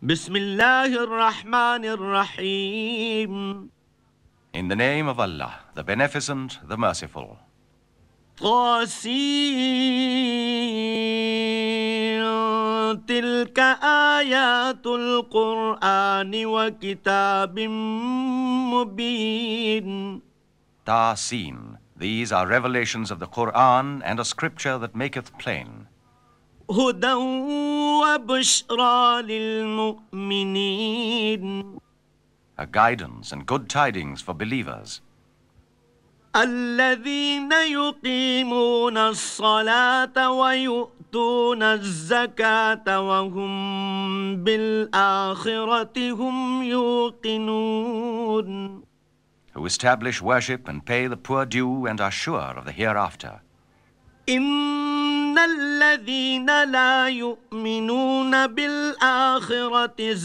Bismillahir Rahmanir Rahim. In the name of Allah, the Beneficent, the Merciful. طاسين تلك آيات القرآن وكتاب مبين. Tasin. These are revelations of the Quran and a scripture that maketh plain. هدى وبشرى للمؤمنين. A guidance and good tidings for believers. الذين يقيمون الصلاة ويؤتون الزكاة وهم بالآخرة هم يوقنون. Who establish worship and pay the poor due and are sure of the hereafter. إن الذين لا يؤمنون بالآخرة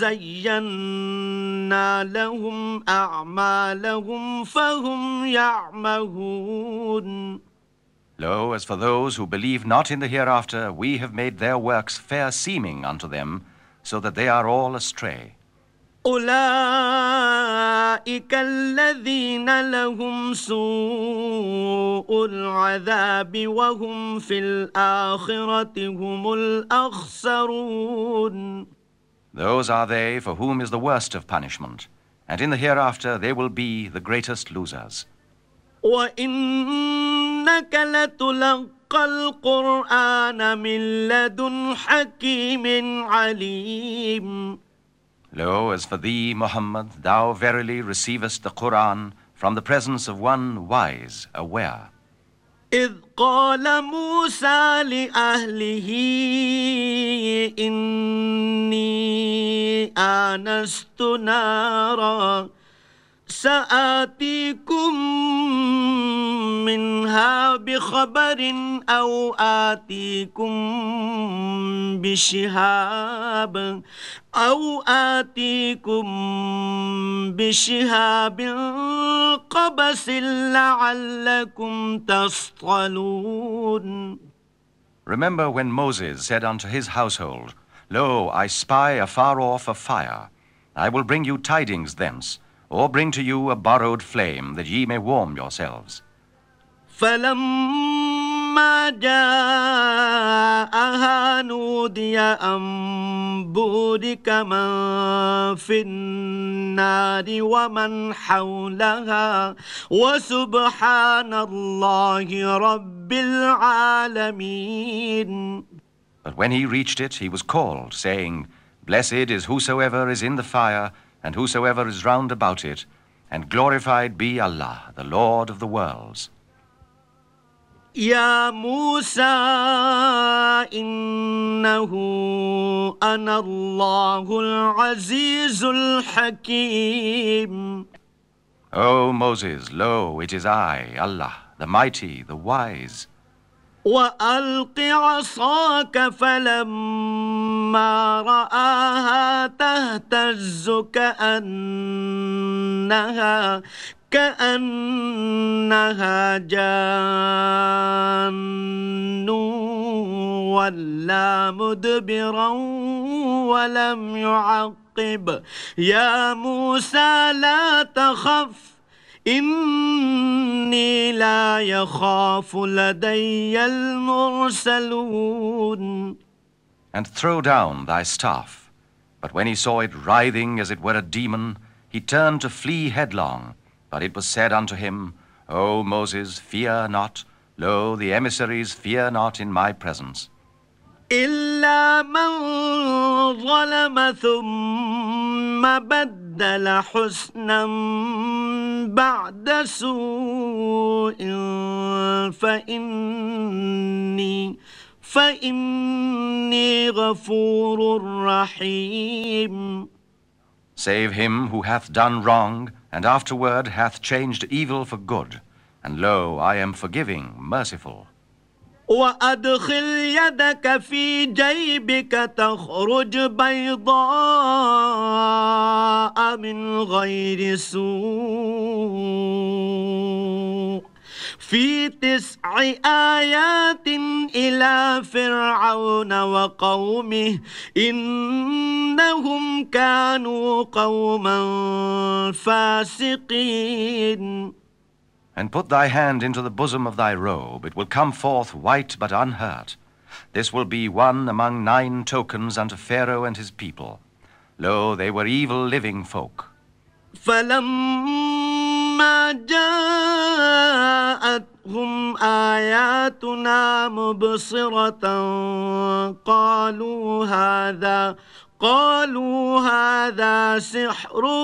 زينا لهم أعمالهم فهم يعمهون. Lo, as for those who believe not in the hereafter, we have made their works fair seeming unto them, so that they are all astray. أولئك الذين لهم سوء العذاب وهم في الآخرة هم الأخسرون. Those are they for whom is the worst of punishment, and in the hereafter they will be the greatest losers. وإنك لتلقى القرآن من لدن حكيم عليم. Lo, as for thee, Muhammad, thou verily receivest the Quran from the presence of one wise, aware. إذ قال موسى لأهله إني آنست نارا سآتيكم منها بخبر أو آتيكم بشهاب قبس لعلكم تصطلون. Remember when Moses said unto his household, Lo, I spy afar off a fire. I will bring you tidings thence, or bring to you a borrowed flame, that ye may warm yourselves. فلما جاءها نودي أن بورك من في النار ومن حولها وسبحان الله رب العالمين. But when he reached it, he was called, saying, Blessed is whosoever is in the fire, and whosoever is round about it, and glorified be Allah, the Lord of the worlds. يا موسى إنه أنا الله العزيز الحكيم. O Moses, lo, it is I, Allah, the mighty, the wise. وألق عصاك فلما رآها تهتز كأنها جان ولا مدبرا ولم يعقب. يا موسى لا تخف إني لا يخاف لدي المرسلون. And throw down thy staff. But when he saw it writhing as it were a demon, he turned to flee headlong. But it was said unto him, O Moses, fear not. Lo, the emissaries fear not in my presence. إلا من ظلم ثم بدل حسنا بعد سوء فإني غفور رحيم. Save him who hath done wrong, and afterward hath changed evil for good. And lo, I am forgiving, merciful. وأدخل يدك في جيبك تخرج بيضاء من غير سوء في 9 آيات إلى فرعون وقومه إنهم كانوا قوما فاسقين. And put thy hand into the bosom of thy robe, it will come forth white but unhurt. This will be one among 9 tokens unto Pharaoh and his people. Lo, they were evil living folk. فلما جاءتهم آياتنا مبصرة قالوا هذا سحر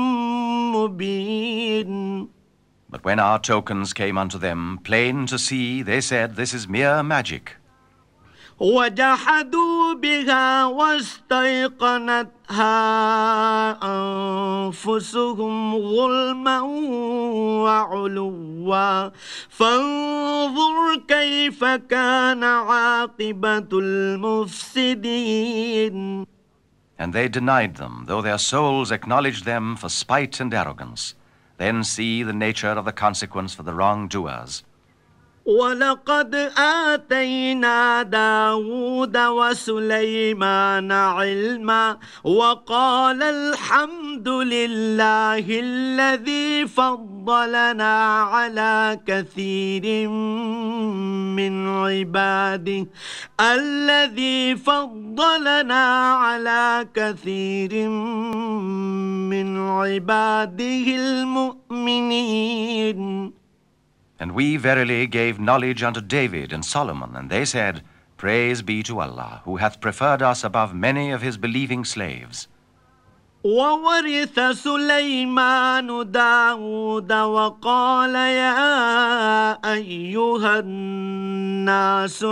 مبين. But when our tokens came unto them, plain to see, they said, This is mere magic. وجحدوا بها واستيقنتها أنفسهم ظلما وعلوا فانظر كيف كان عاقبة المفسدين. And they denied them, though their souls acknowledged them for spite and arrogance. Then see the nature of the consequence for the wrongdoers. ولقد آتينا داود وسليمان علما وقال الحمد لله الذي فضلنا على كثير من عباده المؤمنين. And we verily gave knowledge unto David and Solomon, and they said, Praise be to Allah, who hath preferred us above many of his believing slaves. وورث سليمان داود وقال يا أيها الناس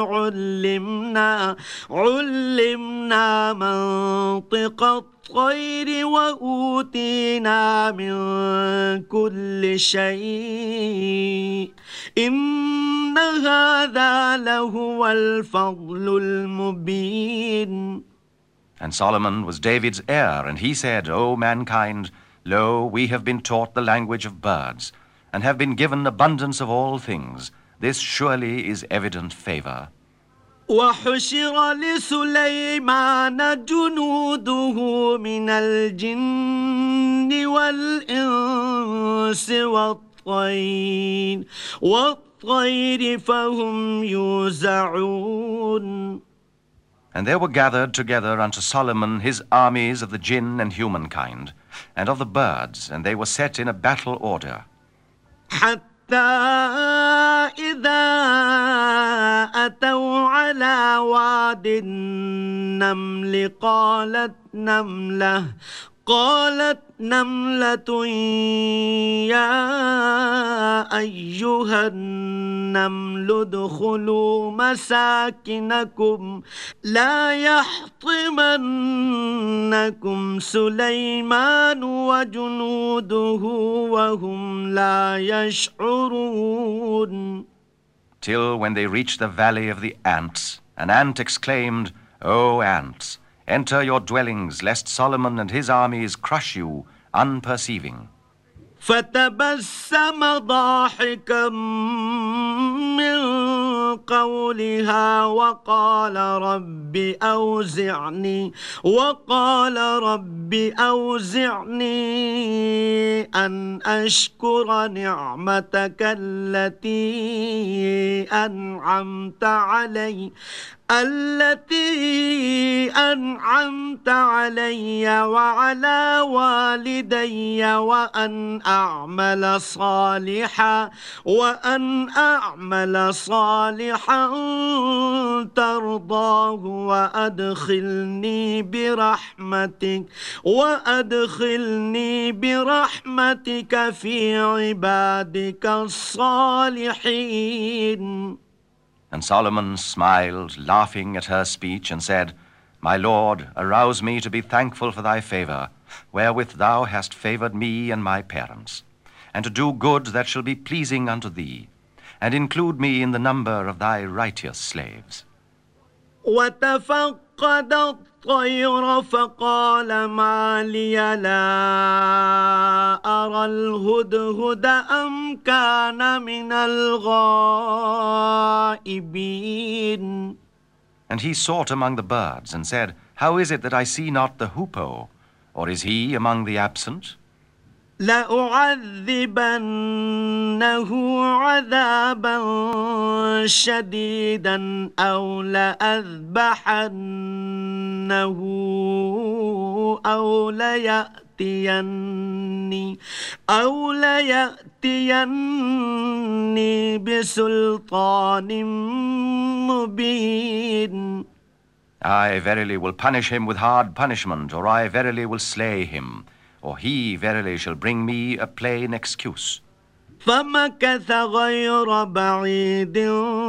علمنا منطق الطير وأوتينا من كل شيء إن هذا لهو الفضل المبين. And Solomon was David's heir, and he said, O mankind, lo, we have been taught the language of birds, and have been given abundance of all things. This surely is evident favor. وحشر لسليمان جنوده من الجن والإنس والطير فهم يوزعون. And there were gathered together unto Solomon his armies of the jinn and humankind, and of the birds, and they were set in a battle order. حتى إذا أتوا على واد النمل قالت نملة يا أيها النمل ادخلوا مساكنكم لا يحطمنكم سليمان وجنوده وهم لا يشعرون. Till when they reached the valley of the ants, an ant exclaimed, O ants, enter your dwellings, lest Solomon and his armies crush you, unperceiving. فتبسم ضاحكا من قولها وقال رب أوزعني أن أشكر نعمتك التي أنعمت علي وعلى والدي وأن أعمل صالحا ترضاه وأدخلني برحمتك في عبادك الصالحين. And Solomon smiled, laughing at her speech, and said, My Lord, arouse me to be thankful for thy favor, wherewith thou hast favored me and my parents, and to do good that shall be pleasing unto thee, and include me in the number of thy righteous slaves. وتفقد الطير فقال ما لي لا أرى الهدهد أم كان من الغائبين. And he sought among the birds and said, How is it that I see not the hoopoe? Or is he among the absent? لأعذبنه عذابا شديدا أو لأذبحنه أو ليأتيني بسلطان مبين. I verily will punish him with hard punishment, or I verily will slay him, or he verily shall bring me a plain excuse. فمكث غير بعيد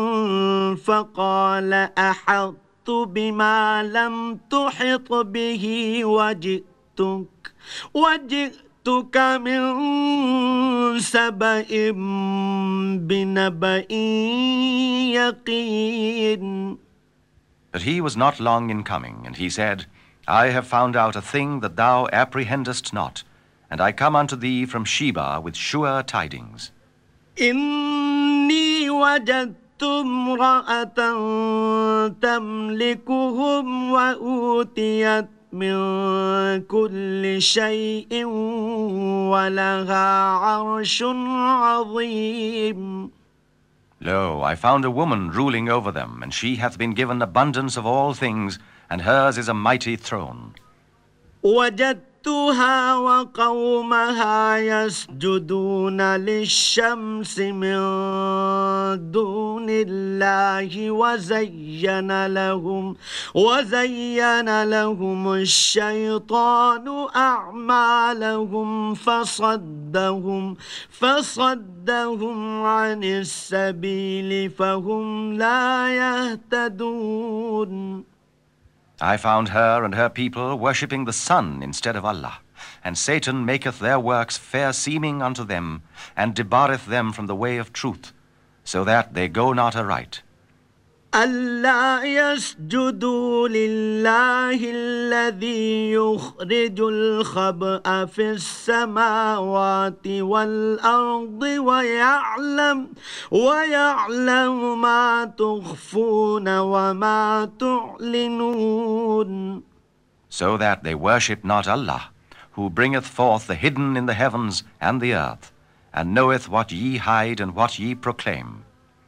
فقال أحطت بما لم تحط به وجئتك من سبأ بنبأ يقين. But he was not long in coming, and he said, I have found out a thing that thou apprehendest not, and I come unto thee from Sheba with sure tidings. إني وجدت امرأة تملكهم وأوتيت من كل شيء ولها عرش عظيم. Lo, I found a woman ruling over them, and she hath been given abundance of all things, and hers is a mighty throne. وجدتها وقومها يسجدون للشمس من دون الله وزين لهم الشيطان أعمالهم فصدهم عن السبيل فهم لا يهتدون. I found her and her people worshipping the sun instead of Allah, and Satan maketh their works fair seeming unto them, and debarreth them from the way of truth, so that they go not aright. ألا يسجدوا لله الذي يخرج الخبأ في السماوات والأرض ويعلم ما تخفون وما تعلنون. So that they worship not Allah, who bringeth forth the hidden in the heavens and the earth, and knoweth what ye hide and what ye proclaim.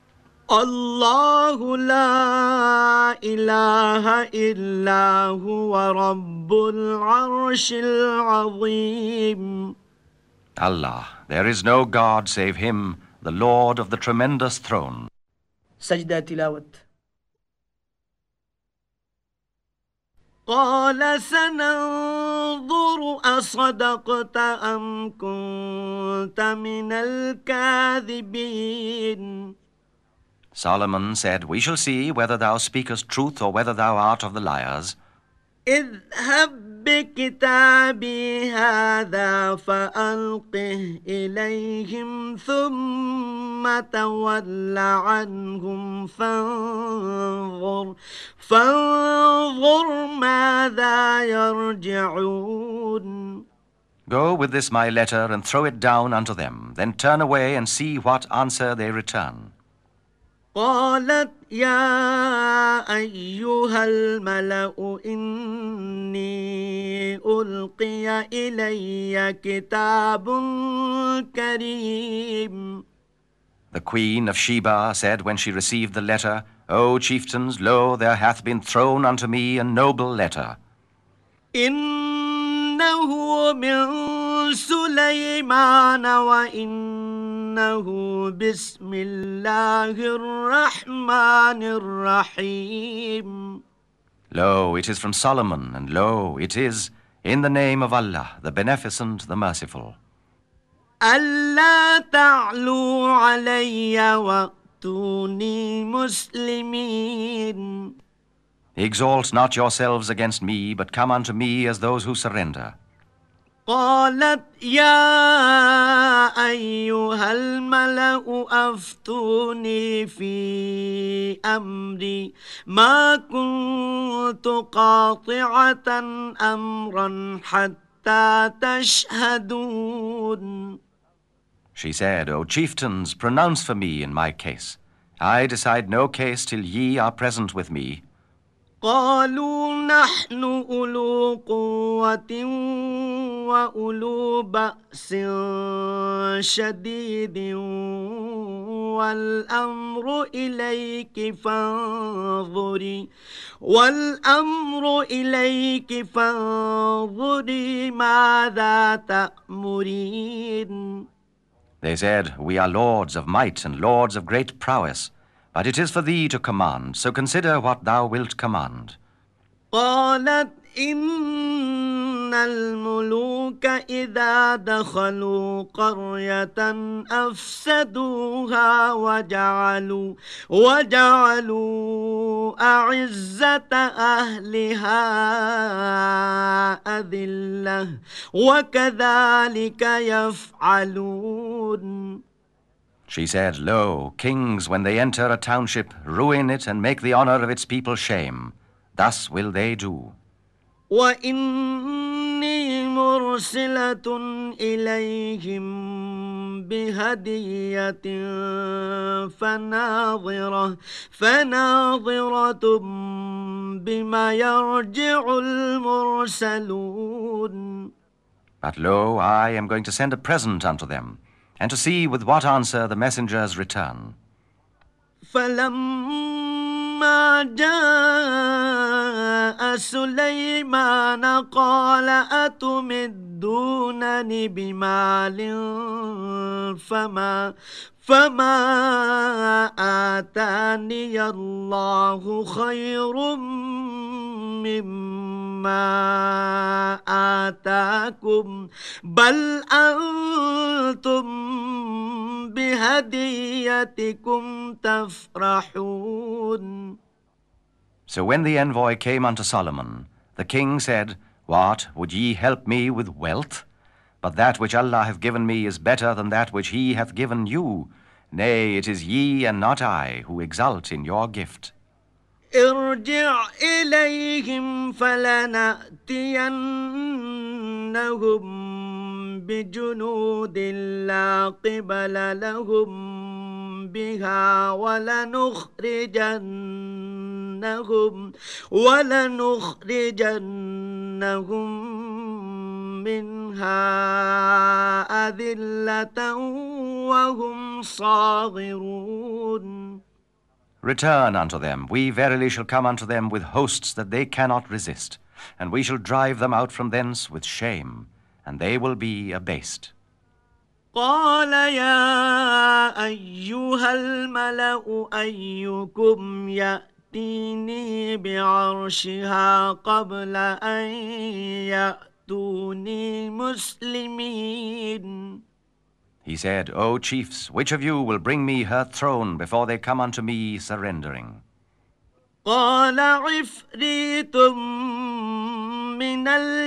الله لا إله إلا هو رب العرش العظيم. Allah, there is no God save Him, the Lord of the tremendous throne. سجدة تلاوة. قال سننظر أصدقت أم كنت من الكاذبين. Solomon said, We shall see whether thou speakest truth or whether thou art of the liars. اذهب بكتابي هذا فألقه إليهم ثم تول عنهم فانظر ماذا يرجعون. Go with this my letter and throw it down unto them, then turn away and see what answer they return. قالت يا أيها الملأ إني ألقي إلي كتاب كريم. The queen of Sheba said when she received the letter, O chieftains, lo, there hath been thrown unto me a noble letter. إنه من سليمان وإنه بسم الله الرحمن الرحيم. Lo, it is from Solomon, and lo, it is in the name of Allah, the Beneficent, the Merciful. ألا تعلوا علي وأتوني مسلمين. Exalt not yourselves against me, but come unto me as those who surrender. قالت يا أيها الملأ أفتوني في أمري ما كنت قاطعة أمرا حتى تشهدون. She said, O chieftains, pronounce for me in my case. I decide no case till ye are present with me. قالوا نحن أولو قوة وأولو بأس شديد والأمر إليك فانظري ماذا تأمرين. They said, We are lords of might and lords of great prowess, but it is for thee to command, so consider what thou wilt command. قالت إن الملوك إذا دخلوا قرية أفسدوها وجعلوا أعزة أهلها أذلة وكذلك يفعلون. She said, Lo, kings, when they enter a township, ruin it and make the honor of its people shame. Thus will they do. وإني مرسلة إليهم بهدية فناظرة بما يرجع المرسلون. But lo, I am going to send a present unto them, and to see with what answer the messengers return. فلما جاء سليمان قال أتمدونني بمال فما آتاني الله خير مما آتاكم بل أنتم بهديتكم تفرحون. So when the envoy came unto Solomon, the king said, What, would ye help me with wealth? But that which Allah hath given me is better than that which he hath given you. Nay, it is ye and not I who exult in your gift. ارجع إليهم فلنأتينهم بجنود لا قبل لهم بها ولنخرجنهم منها أذلة وهم صاغرون. Return unto them. We verily shall come unto them with hosts that they cannot resist, and we shall drive them out from thence with shame, and they will be abased. قال يا أيها الملأ أيكم يأتيني بعرشها قبل أن يأتوني مسلمين. He said, O chiefs, which of you will bring me her throne before they come unto me surrendering? قال عفريت من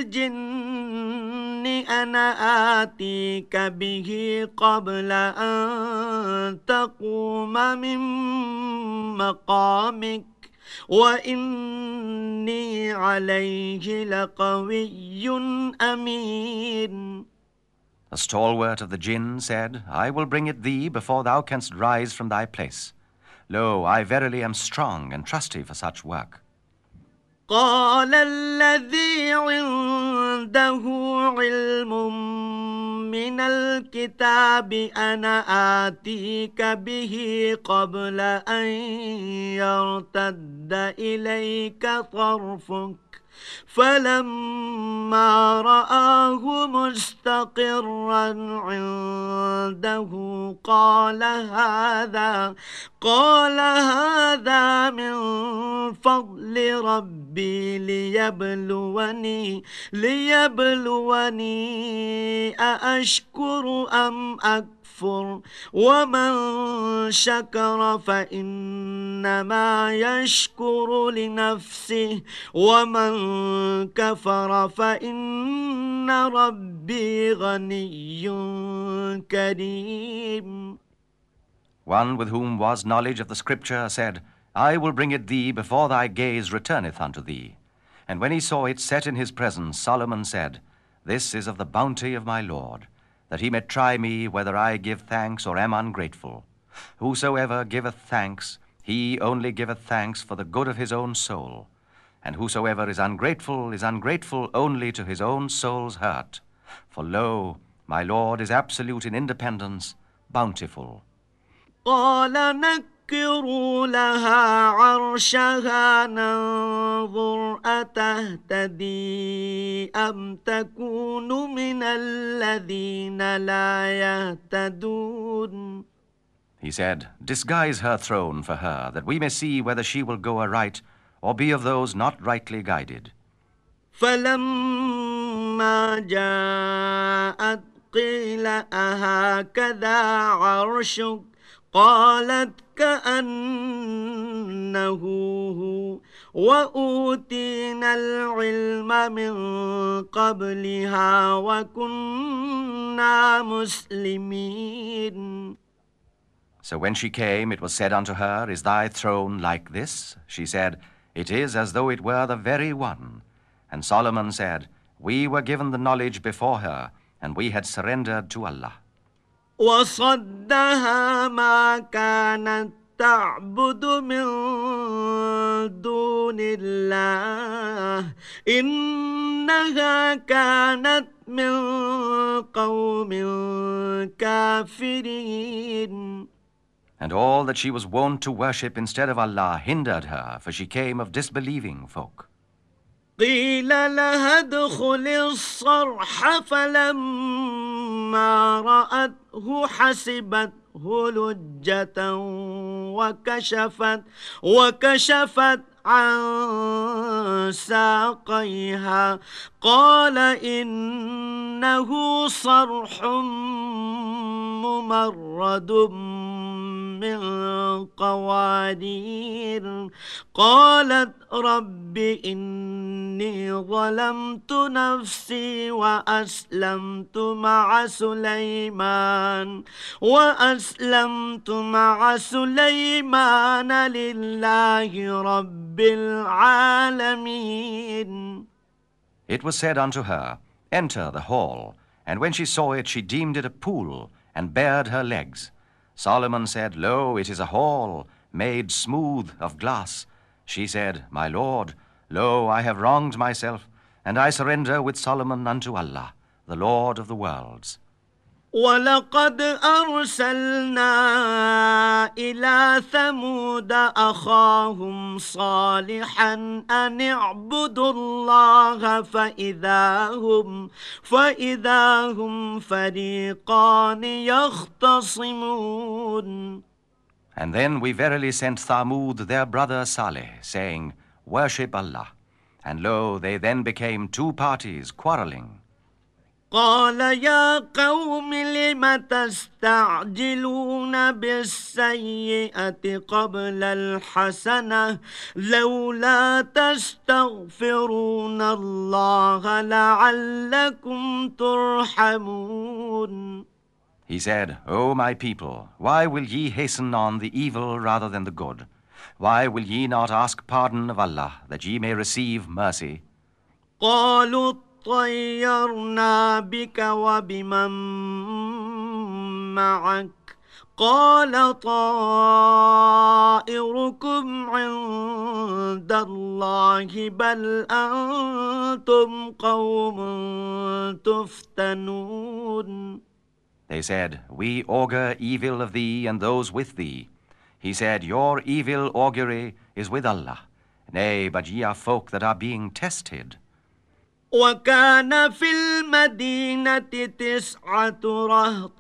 الجن أنا آتيك به قبل أن تقوم من مقامك وإني عليه لقوي أمين. The stalwart of the jinn said, I will bring it thee before thou canst rise from thy place. Lo, I verily am strong and trusty for such work. قال الذي عنده علم من الكتاب أنا آتيك به قبل أن يرتد إليك طرفك فلما رآه مستقرا عنده قال هذا من فضل ربي ليبلوني أأشكر أم أكفر يكفر ومن شكر فإنما يشكر لنفسه ومن كفر فإن ربي غني كريم. One with whom was knowledge of the Scripture said, I will bring it thee before thy gaze returneth unto thee. And when he saw it set in his presence, Solomon said, This is of the bounty of my Lord, that he may try me whether I give thanks or am ungrateful. Whosoever giveth thanks, he only giveth thanks for the good of his own soul. And whosoever is ungrateful only to his own soul's hurt. For lo, my Lord is absolute in independence, bountiful. قال نكروا لها عرشها ننظر أتهتدي أم تكون من الذين لا يهتدون. He said, Disguise her throne for her, that we may see whether she will go aright or be of those not rightly guided. فلما جاءت قيل أهكذا عرشك قالت كأنه هو وأوتينا العلم من قبلها وكنا مسلمين. So when she came, it was said unto her, Is thy throne like this? She said, It is as though it were the very one. And Solomon said, We were given the knowledge before her, and we had surrendered to Allah. وصدها ما كانت تعبد من دون الله إنها كانت من قوم كافرين. And all that she was wont to worship instead of Allah hindered her, for she came of disbelieving folk. قيل لها ادخل الصرح فلما رأته حسبته لجة وكشفت عن ساقيها قال إنه صرح ممرد من قوارير قالت رب إني ظلمت نفسي وأسلمت مع سليمان لله رب العالمين. It was said unto her, Enter the hall. And when she saw it, she deemed it a pool, and bared her legs. Solomon said, Lo, it is a hall, made smooth of glass. She said, My Lord, lo, I have wronged myself, and I surrender with Solomon unto Allah, the Lord of the worlds. ولقد أرسلنا إلى ثمود أخاهم صالحا أن اعبدوا الله فإذا هم فريقان يختصمون. And then we verily sent Thamud their brother Saleh, saying, Worship Allah. And lo, they then became two parties quarreling. قال يا قوم لم تستعجلون بالسيئة قبل الحسنة لولا تستغفرون الله لعلكم ترحمون. He said, O my people, why will ye hasten on the evil rather than the good? Why will ye not ask pardon of Allah, that ye may receive mercy? قالوا طيرنا بك وبمن معك قال طائركم عند الله بل أنتم قوم تفتنون. They said, We augur evil of thee and those with thee. He said, Your evil augury is with Allah. Nay, but ye are folk that are being tested. وكان في المدينة 9 رهط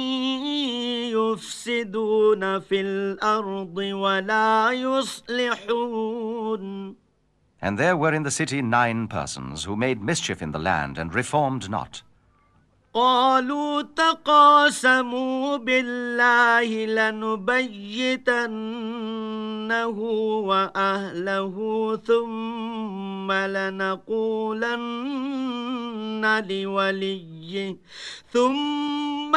يفسدون في الأرض ولا يصلحون. And there were in the city 9 persons who made mischief in the land and reformed not. قالوا تقاسموا بالله لنبيتنه وأهله ثم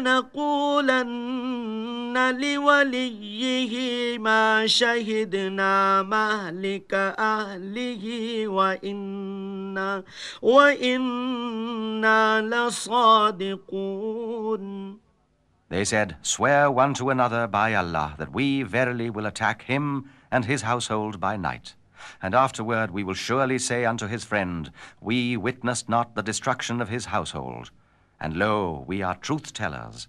لنقولن لوليه ما شهدنا مهلك أهله وإنا لصادقون. They said, "Swear one to another by Allah that we verily will attack him and his household by night. And afterward we will surely say unto his friend, We witnessed not the destruction of his household. And lo, we are truth-tellers."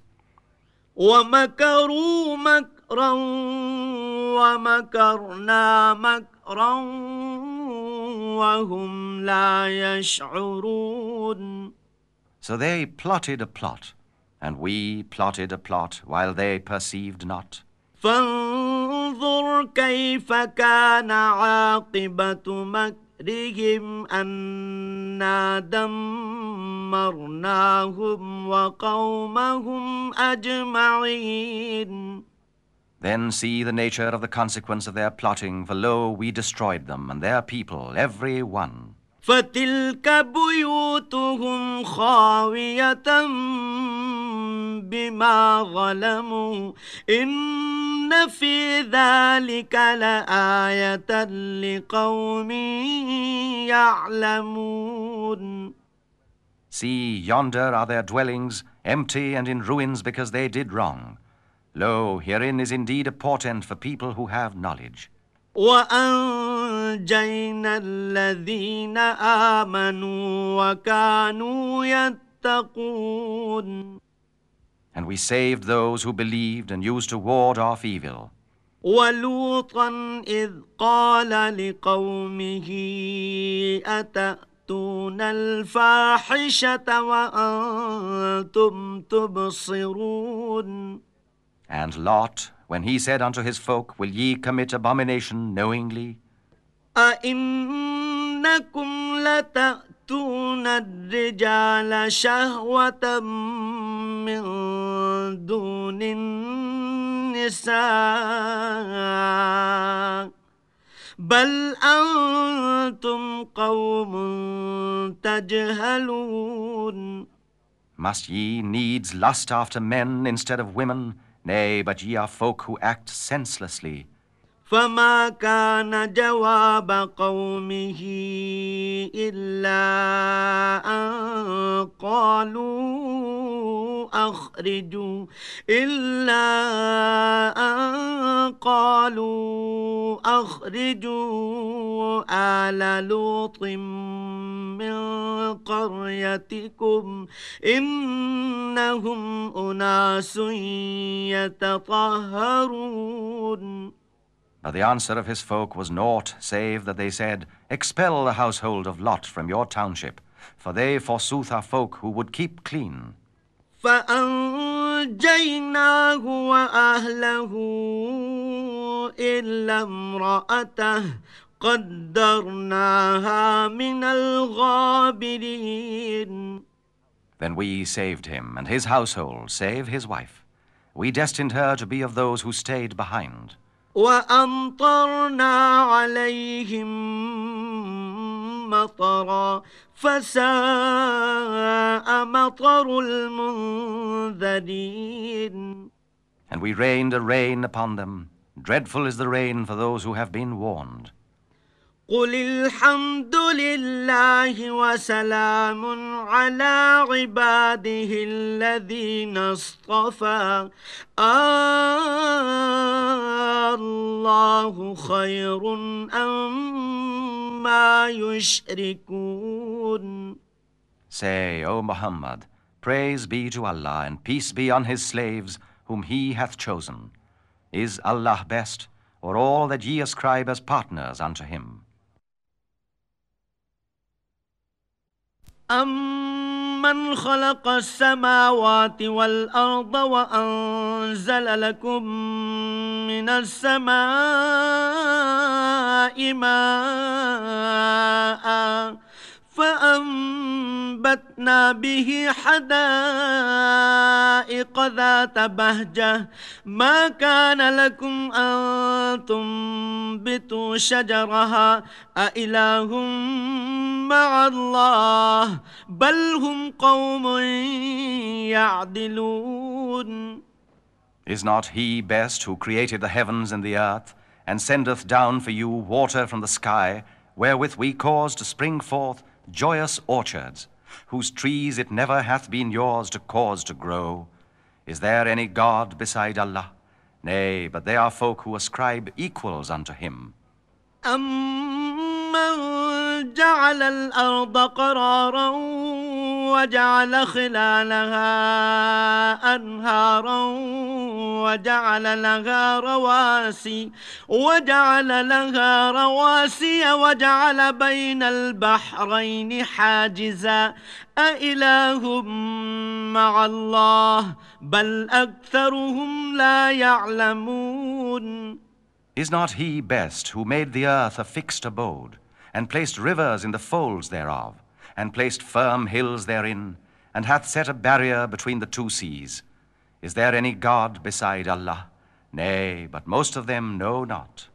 ومكروا مكرا ومكرنا مكرا وهم لا يشعرون. So they plotted a plot, and we plotted a plot while they perceived not. فانظر كيف كان عاقبة مكرهم أنا دمرناهم وقومهم أجمعين. Then see the nature of the consequence of their plotting, for lo, we destroyed them and their people, every one. فتلك بيوتهم خاوية بما ظلموا إن في ذلك لآية لقوم يعلمون. See, yonder are their dwellings, empty and in ruins because they did wrong. Lo, herein is indeed a portent for people who have knowledge. وأنجينا الذين آمنوا وكانوا يتقون. And we saved those who believed and used to ward off evil. ولوطا إذ قال لقومه أتأتون الفاحشة وأنتم تبصرون. And Lot, when he said unto his folk, Will ye commit abomination knowingly? أئنكم لتأتون الرجال شهوة من دون النساء بل أنتم قوم تجهلون. Must ye needs lust after men instead of women? Nay, but ye are folk who act senselessly. فما كان جواب قومه إلا أن قالوا أخرجوا آل لوط من قريتكم إنهم أناس يتطهرون. But the answer of his folk was naught, save that they said, Expel the household of Lot from your township, for they forsooth are folk who would keep clean. فأنجيناه وأهله إلا امرأته قدرناها من الغابرين. Then we saved him and his household, save his wife. We destined her to be of those who stayed behind. وأمطرنا عليهم مطرا فساء مطر المنذرين. And we rained a rain upon them. Dreadful is the rain for those who have been warned. قل الحمد لله وسلام على عباده الذين اصطفى الله خير أما يشركون. Say, O Muhammad, praise be to Allah and peace be on his slaves whom he hath chosen. Is Allah best, or all that ye ascribe as partners unto him? أَمَّنْ خَلَقَ السَّمَاوَاتِ وَالْأَرْضَ وَأَنزَلَ لَكُم مِّنَ السَّمَاءِ مَاءً فَأَنبَتْنَا وأنبتنا به حدائق ذات بهجة ما كان لكم أن تنبتوا شجرها أإله مع الله بل هم قوم يعدلون. Is not he best who created the heavens and the earth, and sendeth down for you water from the sky, wherewith we cause to spring forth joyous orchards, whose trees it never hath been yours to cause to grow? Is there any God beside Allah? Nay, but they are folk who ascribe equals unto him. أَمَّنْ جَعَلَ الْأَرْضَ قَرَارًا وَجَعَلَ خِلَالَهَا أَنْهَارًا وَجَعَلَ لَهَا رَوَاسِيَ وَجَعَلَ بَيْنَ الْبَحْرَيْنِ حَاجِزًا أَإِلَهٌ مَّعَ اللَّهِ بَلْ أَكْثَرُهُمْ لَا يَعْلَمُونَ. Is not he best who made the earth a fixed abode, and placed rivers in the folds thereof, and placed firm hills therein, and hath set a barrier between the two seas? Is there any God beside Allah? Nay, but most of them know not.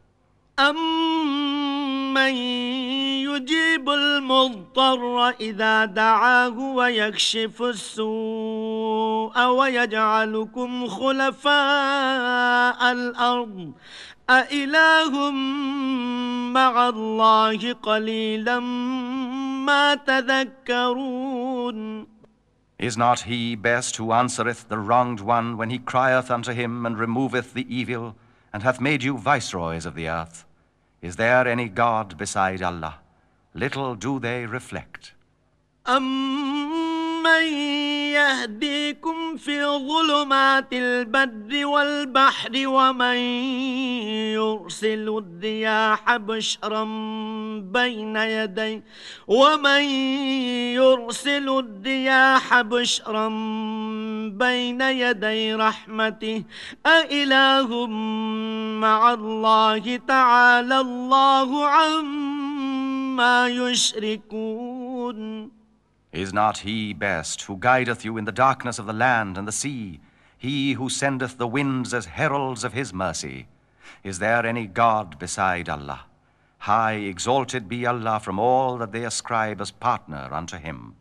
أَمَّن يُجِيبُ الْمُضْطَرَّ إِذَا دَعَاهُ وَيَكْشِفُ السُّوءَ وَيَجْعَلُكُمْ خُلَفَاءَ الْأَرْضِ أَإِلَهٌ مَّعَ اللَّهِ قَلِيلًا مَا تَذَكَّرُونَ. Is not he best who answereth the wronged one when he crieth unto him, and removeth the evil, and hath made you viceroys of the earth? Is there any God beside Allah? Little do they reflect. أَمَّن يَهْدِيكُمْ فِي ظُلُمَاتِ الْبَرِّ وَالْبَحْرِ وَمَن يُرْسِلُ الرِّيَاحَ بُشْرًا بَيْنَ يَدَيْ رَحْمَتِهِ أَإِلَهٌ مَّعَ اللَّهِ تَعَالَى اللَّهُ عَمَّا يُشْرِكُونَ. Is not he best who guideth you in the darkness of the land and the sea, he who sendeth the winds as heralds of his mercy? Is there any God beside Allah? High exalted be Allah from all that they ascribe as partner unto him.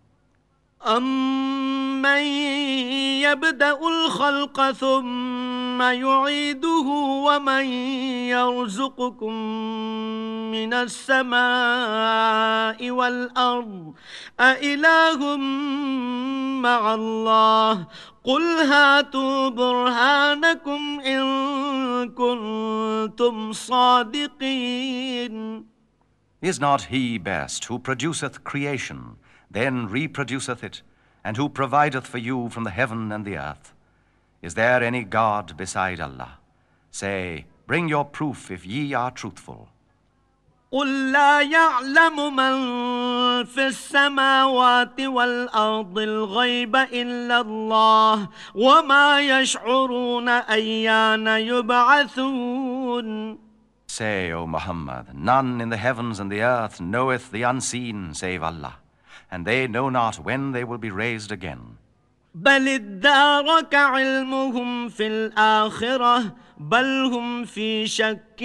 أَمَّن يَبْدَأُ الْخَلْقَ ثُمَّ يُعِيدُهُ وَمَن يَرْزُقُكُم مِّنَ السَّمَاءِ وَالْأَرْضِ أَإِلَهٌ مَّعَ اللَّهِ قُلْ هَاتُوا بُرْهَانَكُمْ إِن كُنتُمْ صَادِقِينَ. Is not he best who produceth creation, then reproduceth it, and who provideth for you from the heaven and the earth? Is there any God beside Allah? Say, bring your proof if ye are truthful. قُل لَّا يَعْلَمُ مَن فِي السَّمَاوَاتِ وَالْأَرْضِ الْغَيْبَ إِلَّا اللَّهُ وَمَا يَشْعُرُونَ أَيَّانَ يُبْعَثُونَ. Say, O Muhammad, none in the heavens and the earth knoweth the unseen save Allah, and they know not when they will be raised again. بل ادارك علمهم في الآخرة بل هم في شك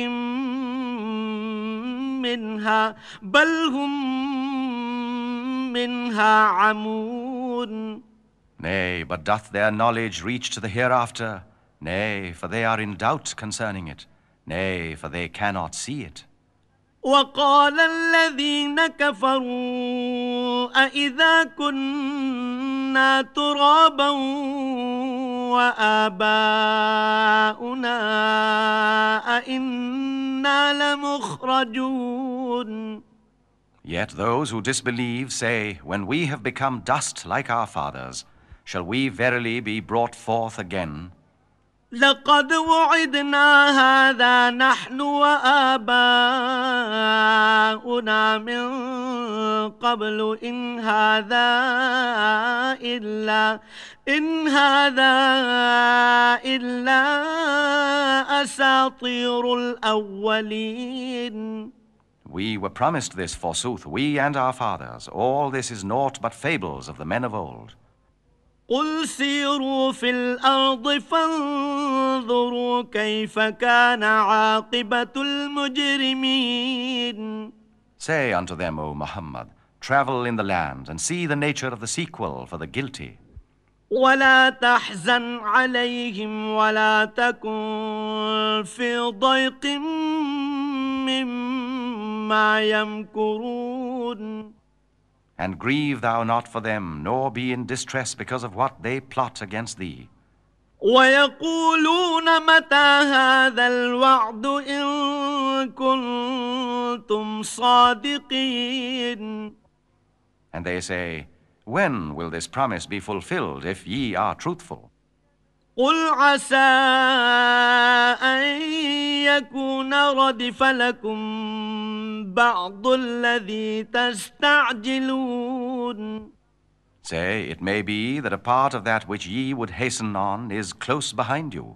منها عمون. Nay, but doth their knowledge reach to the hereafter? Nay, for they are in doubt concerning it. Nay, for they cannot see it. وقال الذين كفروا أإذا كنا ترابا وآباؤنا أإنا لمخرجون. Yet those who disbelieve say, when we have become dust like our fathers, shall we verily be brought forth again? لقد وعدنا هذا نحن وآباؤنا من قبل إن هذا إلا أساطير الأولين. We were promised this, forsooth, we and our fathers. All this is naught but fables of the men of old. قل سيروا في الأرض فانظروا كيف كان عاقبة المجرمين. Say unto them, O Muhammad, travel in the land and see the nature of the sequel for the guilty. ولا تحزن عليهم ولا تكن في ضيق مما يمكرون. And grieve thou not for them, nor be in distress because of what they plot against thee. ويقولون متى هذا الوعد إن كنتم صادقين. And they say, when will this promise be fulfilled if ye are truthful? قل عسى أن يكون ردف لكم بعض الذي تستعجلون. Say, it may be that a part of that which ye would hasten on is close behind you.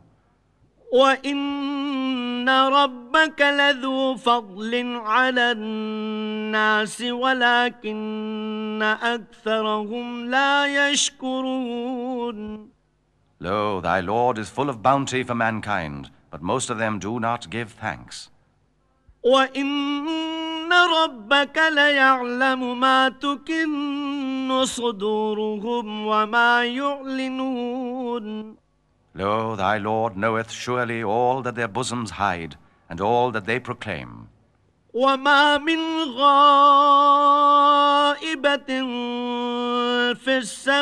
وإن ربك لذو فضل على الناس ولكن أكثرهم لا يشكرون. Lo, thy Lord is full of bounty for mankind, but most of them do not give thanks. وإن ربك ليعلم ما تكن صدورهم وما يعلنون. Lo, thy Lord knoweth surely all that their bosoms hide, and all that they proclaim. وما من غائبة في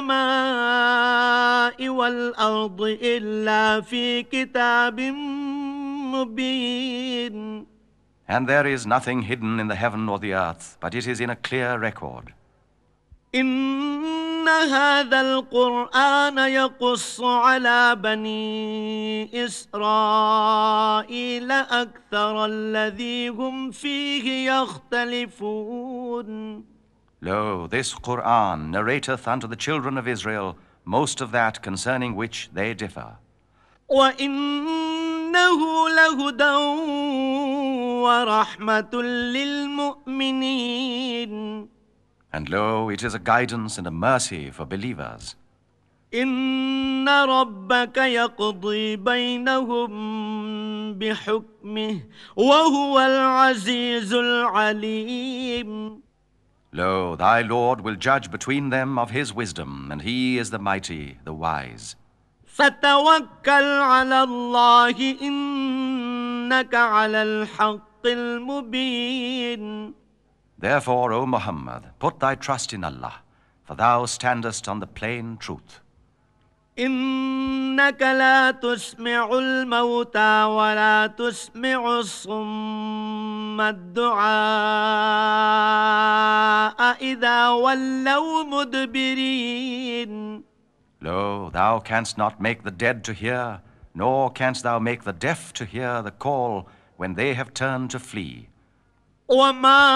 السماء والأرض إلا في كتاب مبين. And there is nothing hidden in the heaven or the earth, but it is in a clear record. إن هذا القرآن يقص على بني إسرائيل أكثر الذي هم فيه يختلفون. Lo, this Qur'an narrateth unto the children of Israel most of that concerning which they differ. وإنه لهدى ورحمة للمؤمنين. And lo, it is a guidance and a mercy for believers. إن ربك يقضي بينهم بحكمه وهو العزيز العليم. Lo, thy Lord will judge between them of his wisdom, and he is the mighty, the wise. فتوكل على الله إنك على الحق المبين. Therefore, O Muhammad, put thy trust in Allah, for thou standest on the plain truth. إنك لا تسمع الموتى ولا تسمع الصم الدعاء إذا ولوا مدبرين. Lo, thou canst not make the dead to hear, nor canst thou make the deaf to hear the call when they have turned to flee. وما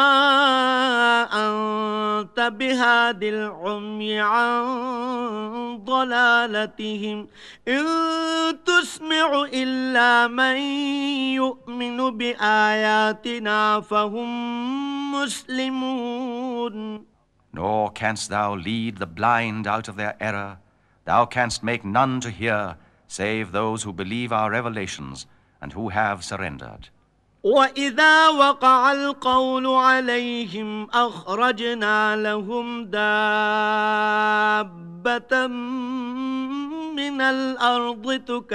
أنت بهاد العمي عن ضلالتهم إن تسمع إلا من يؤمن بآياتنا فهم مسلمون. Nor canst thou lead the blind out of their error. Thou canst make none to hear, save those who believe our revelations and who have surrendered. وإذا وقع القول عليهم أخرجنا لهم دابة من الأرض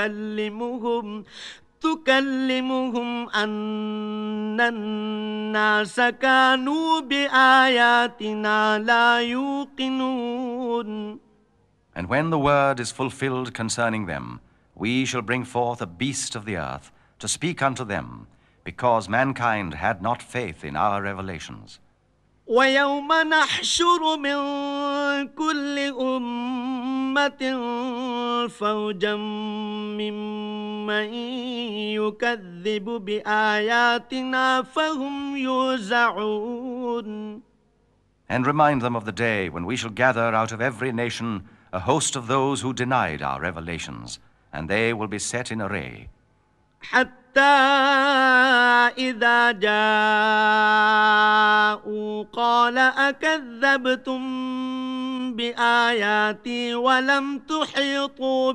تكلمهم أن الناس كانوا بآياتنا لا يوقنون. And when the word is fulfilled concerning them, we shall bring forth a beast of the earth to speak unto them, because mankind had not faith in our revelations. ويوم نحشر من كل أمة فوجا ممن يكذب بآياتنا فهم يوزعون. And remind them of the day when we shall gather out of every nation a host of those who denied our revelations, and they will be set in array. حتى إذا جاءوا قال أكذبتم بآياتي ولم تحيطوا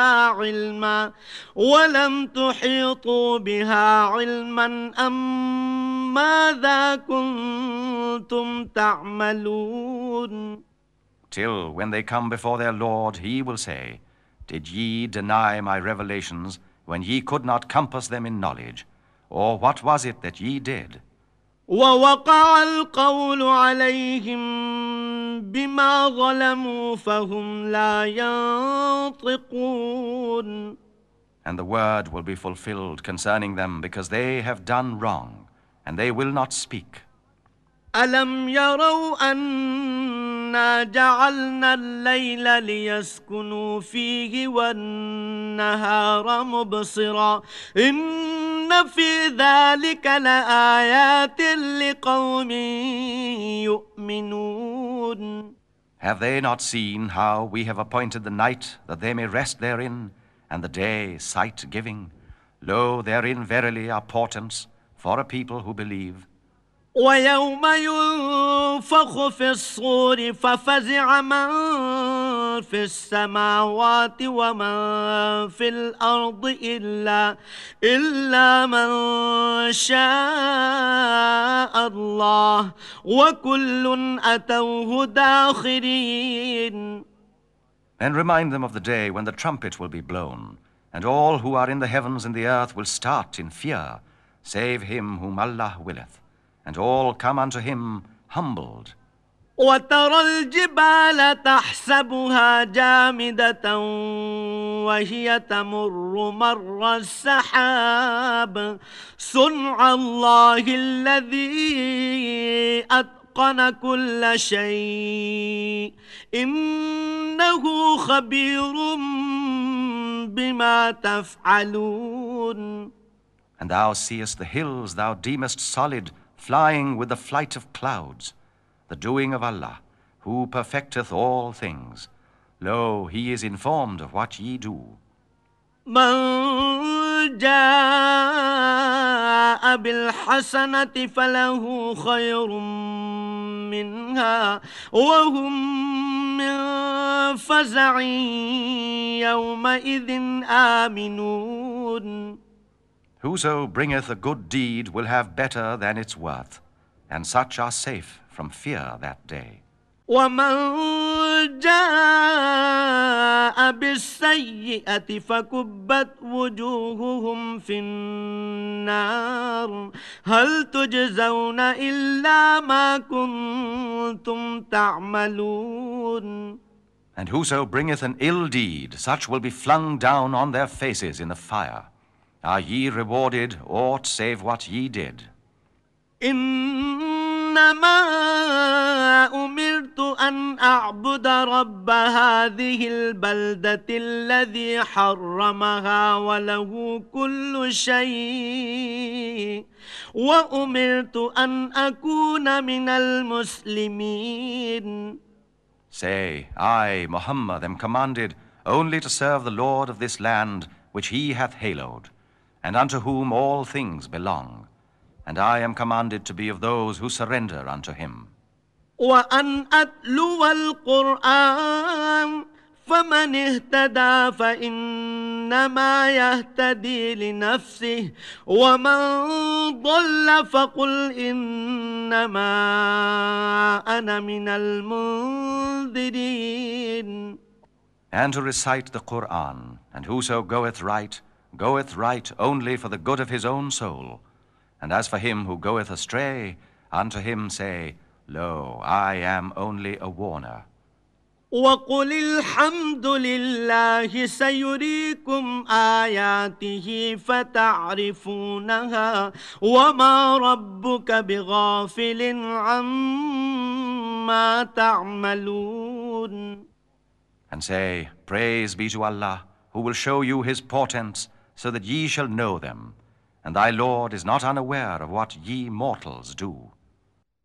بها علما أم ماذا كنتم تعملون. Till when they come before their Lord, he will say, Did ye deny my revelations when ye could not compass them in knowledge? Or what was it that ye did? ووقع القول عليهم بما ظلموا فهم لا ينطقون. And the word will be fulfilled concerning them because they have done wrong, and they will not speak. ألم يروا أنا جعلنا الليل ليسكنوا فيه والنهار مبصرا إن في ذلك لآيات لقوم يؤمنون. Have they not seen how we have appointed the night that they may rest therein, and the day sight-giving? Lo, therein verily are portents for a people who believe. ويوم ينفخ في الصور ففزع من في السماوات ومن في الأرض إلا من شاء الله وكل أتوه داخرين. And remind them of the day when the trumpet will be blown, and all who are in the heavens and the earth will start in fear, save him whom Allah willeth. And all come unto him humbled. وترى الجبال تحسبها جامدة وهي تمر مر السحاب صنع الله الذي أتقن كل شيء إنه خبير بما تفعلون. And thou seest the hills thou deemest solid, flying with the flight of clouds, the doing of Allah, who perfecteth all things. Lo, he is informed of what ye do. من جاء بالحسنة فله خير منها وهم من فزع يومئذ آمنون. Whoso bringeth a good deed will have better than its worth, and such are safe from fear that day. ومن جاء بالسيئة فكبت وجوههم في النار هل تجزون إلا ما كنتم تعملون. And whoso bringeth an ill deed, such will be flung down on their faces in the fire. Are ye rewarded aught save what ye did? إنما أمرت أن أعبد رب هذه البلدة الذي حرمها وله كل شيء وأمرت أن أكون من المسلمين. Say, I, Muhammad, am commanded only to serve the Lord of this land which he hath hallowed, and unto whom all things belong. And I am commanded to be of those who surrender unto him. وأن أتلو القرآن فمن اهتدى فإنما يهتدي لنفسه ومن ضل فقل إنما أنا من المنذرين. And to recite the Qur'an, and whoso goeth right only for the good of his own soul. And as for him who goeth astray, unto him say, Lo, I am only a warner. وقل الحمد لله سيريكم آياته فتعرفونها وما ربك بغافل عما تعملون. And say, Praise be to Allah, who will show you his portents, so that ye shall know them. And thy Lord is not unaware of what ye mortals do.